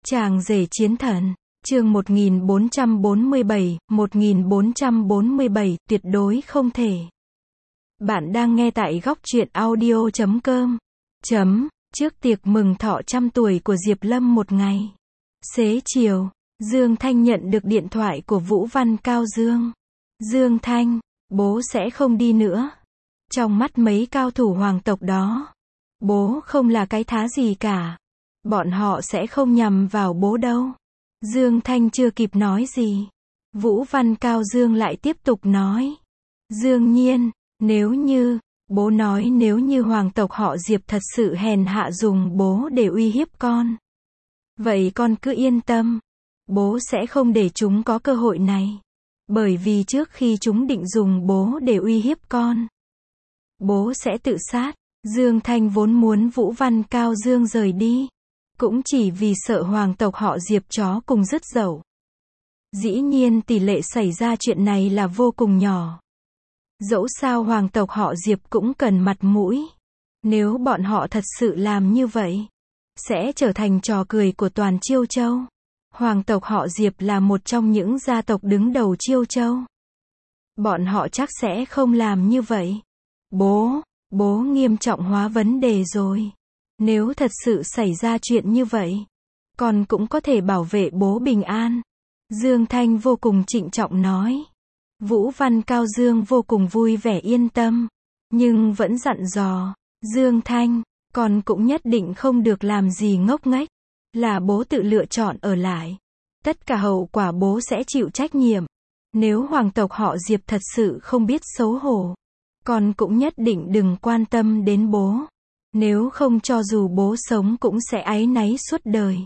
Chàng rể chiến thần, chương 1447, tuyệt đối không thể. Bạn đang nghe tại góc truyện audio.com. Trước tiệc mừng thọ 100 tuổi của Diệp Lâm một ngày. Xế chiều, Dương Thanh nhận được điện thoại của Vũ Văn Cao Dương. Dương Thanh, bố sẽ không đi nữa. Trong mắt mấy cao thủ hoàng tộc đó, bố không là cái thá gì cả. Bọn họ sẽ không nhằm vào bố đâu. Dương Thanh chưa kịp nói gì, Vũ Văn Cao Dương lại tiếp tục nói. Dương Nhiên, bố nói nếu như hoàng tộc họ Diệp thật sự hèn hạ dùng bố để uy hiếp con, vậy con cứ yên tâm, bố sẽ không để chúng có cơ hội này. Bởi vì trước khi chúng định dùng bố để uy hiếp con, bố sẽ tự sát. Dương Thanh vốn muốn Vũ Văn Cao Dương rời đi, cũng chỉ vì sợ hoàng tộc họ Diệp chó cùng rứt dậu. Dĩ nhiên tỷ lệ xảy ra chuyện này là vô cùng nhỏ. Dẫu sao hoàng tộc họ Diệp cũng cần mặt mũi. Nếu bọn họ thật sự làm như vậy, sẽ trở thành trò cười của toàn Chiêu Châu. Hoàng tộc họ Diệp là một trong những gia tộc đứng đầu Chiêu Châu. Bọn họ chắc sẽ không làm như vậy. Bố nghiêm trọng hóa vấn đề rồi. Nếu thật sự xảy ra chuyện như vậy, con cũng có thể bảo vệ bố bình an. Dương Thanh vô cùng trịnh trọng nói. Vũ Văn Cao Dương vô cùng vui vẻ yên tâm, nhưng vẫn dặn dò. Dương Thanh, con cũng nhất định không được làm gì ngốc nghếch. Là bố tự lựa chọn ở lại. Tất cả hậu quả bố sẽ chịu trách nhiệm. Nếu hoàng tộc họ Diệp thật sự không biết xấu hổ, con cũng nhất định đừng quan tâm đến bố. Nếu không cho dù bố sống cũng sẽ áy náy suốt đời.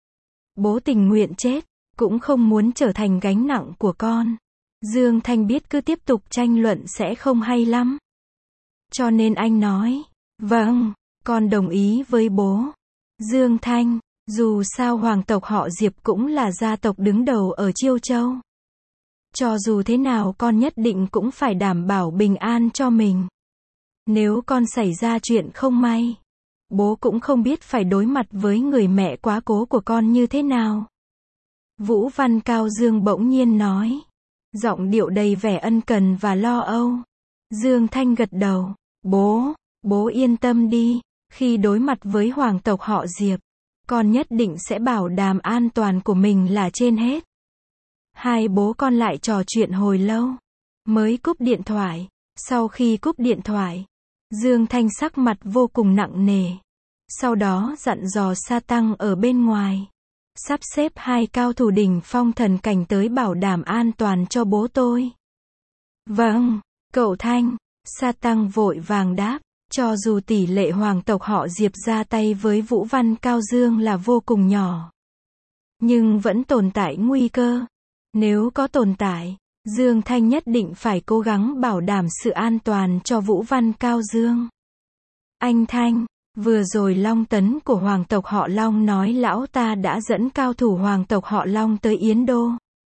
Bố tình nguyện chết, cũng không muốn trở thành gánh nặng của con. Dương Thanh biết cứ tiếp tục tranh luận sẽ không hay lắm. Cho nên anh nói, vâng, con đồng ý với bố. Dương Thanh, dù sao hoàng tộc họ Diệp cũng là gia tộc đứng đầu ở Chiêu Châu. Cho dù thế nào con nhất định cũng phải đảm bảo bình an cho mình. Nếu con xảy ra chuyện không may, bố cũng không biết phải đối mặt với người mẹ quá cố của con như thế nào. Vũ Văn Cao Dương bỗng nhiên nói, giọng điệu đầy vẻ ân cần và lo âu. Dương Thanh gật đầu, bố yên tâm đi, khi đối mặt với hoàng tộc họ Diệp, con nhất định sẽ bảo đảm an toàn của mình là trên hết. Hai bố con lại trò chuyện hồi lâu, mới cúp điện thoại. Sau khi cúp điện thoại, Dương Thanh sắc mặt vô cùng nặng nề. Sau đó dặn dò Sa Tăng ở bên ngoài, sắp xếp 2 cao thủ đỉnh phong thần cảnh tới bảo đảm an toàn cho bố tôi. Vâng, cậu Thanh, Sa Tăng vội vàng đáp. Cho dù tỷ lệ hoàng tộc họ Diệp ra tay với Vũ Văn Cao Dương là vô cùng nhỏ, nhưng vẫn tồn tại nguy cơ. Nếu có tồn tại, Dương Thanh nhất định phải cố gắng bảo đảm sự an toàn cho Vũ Văn Cao Dương. Anh Thanh, vừa rồi Long Tấn của hoàng tộc họ Long nói lão ta đã dẫn cao thủ hoàng tộc họ Long tới Yến Đô.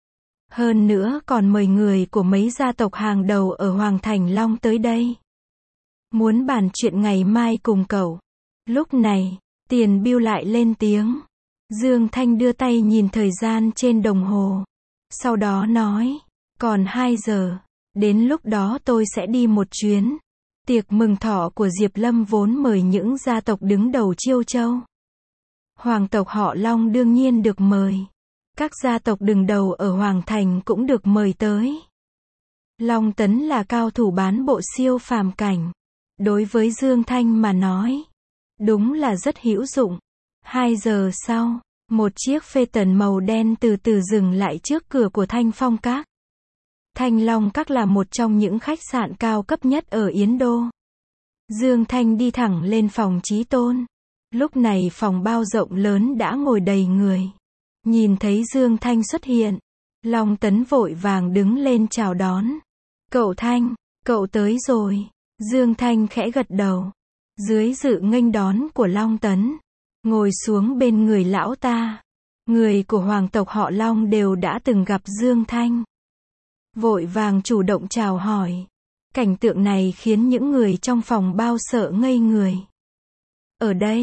Hơn nữa còn mời người của mấy gia tộc hàng đầu ở Hoàng Thành Long tới đây. Muốn bàn chuyện ngày mai cùng cậu. Lúc này, Tiền Biêu lại lên tiếng. Dương Thanh đưa tay nhìn thời gian trên đồng hồ. Sau đó nói, còn 2 giờ, đến lúc đó tôi sẽ đi một chuyến. Tiệc mừng thọ của Diệp Lâm vốn mời những gia tộc đứng đầu Chiêu Châu. Hoàng tộc họ Long đương nhiên được mời. Các gia tộc đứng đầu ở Hoàng Thành cũng được mời tới. Long Tấn là cao thủ bán bộ siêu phàm cảnh. Đối với Dương Thanh mà nói, đúng là rất hữu dụng. 2 giờ sau, một chiếc phê tần màu đen từ từ dừng lại trước cửa của Thanh Phong Các. Thanh Long Các là một trong những khách sạn cao cấp nhất ở Yến Đô. Dương Thanh đi thẳng lên phòng Chí Tôn. Lúc này phòng bao rộng lớn đã ngồi đầy người. Nhìn thấy Dương Thanh xuất hiện, Long Tấn vội vàng đứng lên chào đón. Cậu Thanh, cậu tới rồi. Dương Thanh khẽ gật đầu. Dưới sự nghênh đón của Long Tấn, ngồi xuống bên người lão ta. Người của hoàng tộc họ Long đều đã từng gặp Dương Thanh, vội vàng chủ động chào hỏi. Cảnh tượng này khiến những người trong phòng bao sợ ngây người. Ở đây,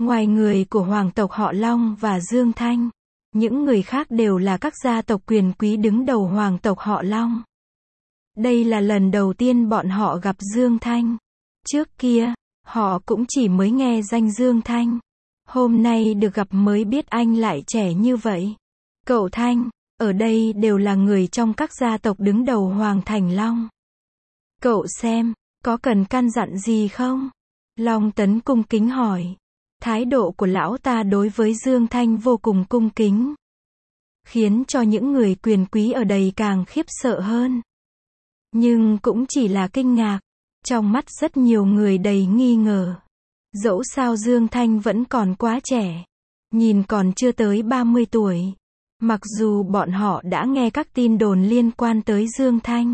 Ngoài người của hoàng tộc họ Long và Dương Thanh, những người khác đều là các gia tộc quyền quý đứng đầu hoàng tộc họ Long. Đây là lần đầu tiên bọn họ gặp Dương Thanh. Trước kia, họ cũng chỉ mới nghe danh Dương Thanh. Hôm nay được gặp mới biết anh lại trẻ như vậy. Cậu Thanh, ở đây đều là người trong các gia tộc đứng đầu Hoàng Thành Long. Cậu xem, có cần căn dặn gì không? Long Tấn cung kính hỏi. Thái độ của lão ta đối với Dương Thanh vô cùng cung kính, khiến cho những người quyền quý ở đây càng khiếp sợ hơn. Nhưng cũng chỉ là kinh ngạc. Trong mắt rất nhiều người đầy nghi ngờ. Dẫu sao Dương Thanh vẫn còn quá trẻ. Nhìn còn chưa tới 30 tuổi. Mặc dù bọn họ đã nghe các tin đồn liên quan tới Dương Thanh.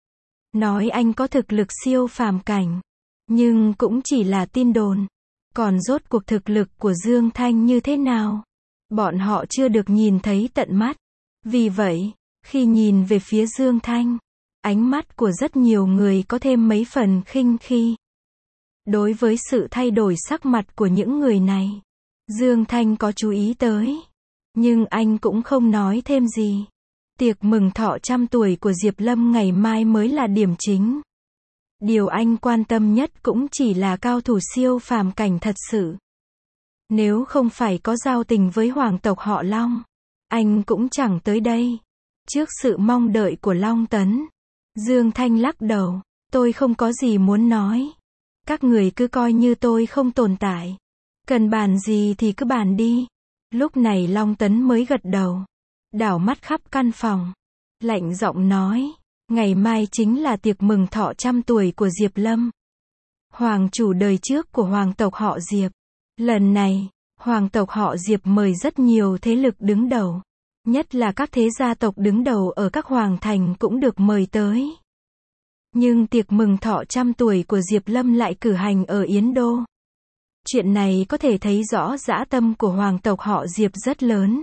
Nói anh có thực lực siêu phàm cảnh. Nhưng cũng chỉ là tin đồn. Còn rốt cuộc thực lực của Dương Thanh như thế nào? Bọn họ chưa được nhìn thấy tận mắt. Vì vậy, khi nhìn về phía Dương Thanh, ánh mắt của rất nhiều người có thêm mấy phần khinh khi. Đối với sự thay đổi sắc mặt của những người này, Dương Thanh có chú ý tới. Nhưng anh cũng không nói thêm gì. Tiệc mừng thọ 100 tuổi của Diệp Lâm ngày mai mới là điểm chính. Điều anh quan tâm nhất cũng chỉ là cao thủ siêu phàm cảnh thật sự. Nếu không phải có giao tình với hoàng tộc họ Long, anh cũng chẳng tới đây. Trước sự mong đợi của Long Tấn, Dương Thanh lắc đầu. Tôi không có gì muốn nói. Các người cứ coi như tôi không tồn tại. Cần bàn gì thì cứ bàn đi. Lúc này Long Tấn mới gật đầu. Đảo mắt khắp căn phòng. Lạnh giọng nói. Ngày mai chính là tiệc mừng thọ 100 tuổi của Diệp Lâm. Hoàng chủ đời trước của hoàng tộc họ Diệp. Lần này, hoàng tộc họ Diệp mời rất nhiều thế lực đứng đầu. Nhất là các thế gia tộc đứng đầu ở các hoàng thành cũng được mời tới. Nhưng tiệc mừng thọ 100 tuổi của Diệp Lâm lại cử hành ở Yến Đô. Chuyện này có thể thấy rõ dã tâm của hoàng tộc họ Diệp rất lớn.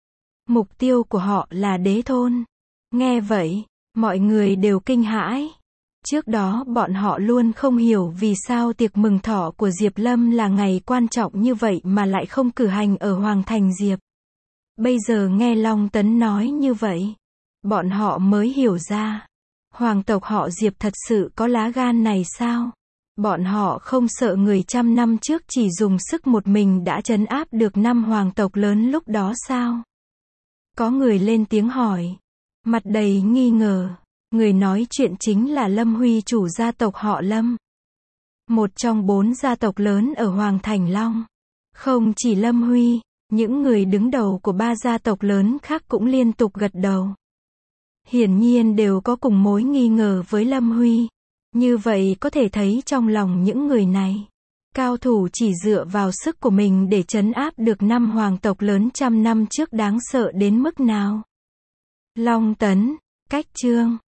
Mục tiêu của họ là đế thôn. Nghe vậy, mọi người đều kinh hãi. Trước đó bọn họ luôn không hiểu vì sao tiệc mừng thọ của Diệp Lâm là ngày quan trọng như vậy mà lại không cử hành ở Hoàng Thành Diệp. Bây giờ nghe Long Tấn nói như vậy, bọn họ mới hiểu ra. Hoàng tộc họ Diệp thật sự có lá gan này sao? Bọn họ không sợ người 100 năm trước chỉ dùng sức một mình đã trấn áp được 5 hoàng tộc lớn lúc đó sao? Có người lên tiếng hỏi. Mặt đầy nghi ngờ. Người nói chuyện chính là Lâm Huy, chủ gia tộc họ Lâm. Một trong 4 gia tộc lớn ở Hoàng Thành Long. Không chỉ Lâm Huy, những người đứng đầu của 3 gia tộc lớn khác cũng liên tục gật đầu. Hiển nhiên đều có cùng mối nghi ngờ với Lâm Huy. Như vậy có thể thấy trong lòng những người này, cao thủ chỉ dựa vào sức của mình để trấn áp được 5 hoàng tộc lớn 100 năm trước đáng sợ đến mức nào. Long Tấn, cách chương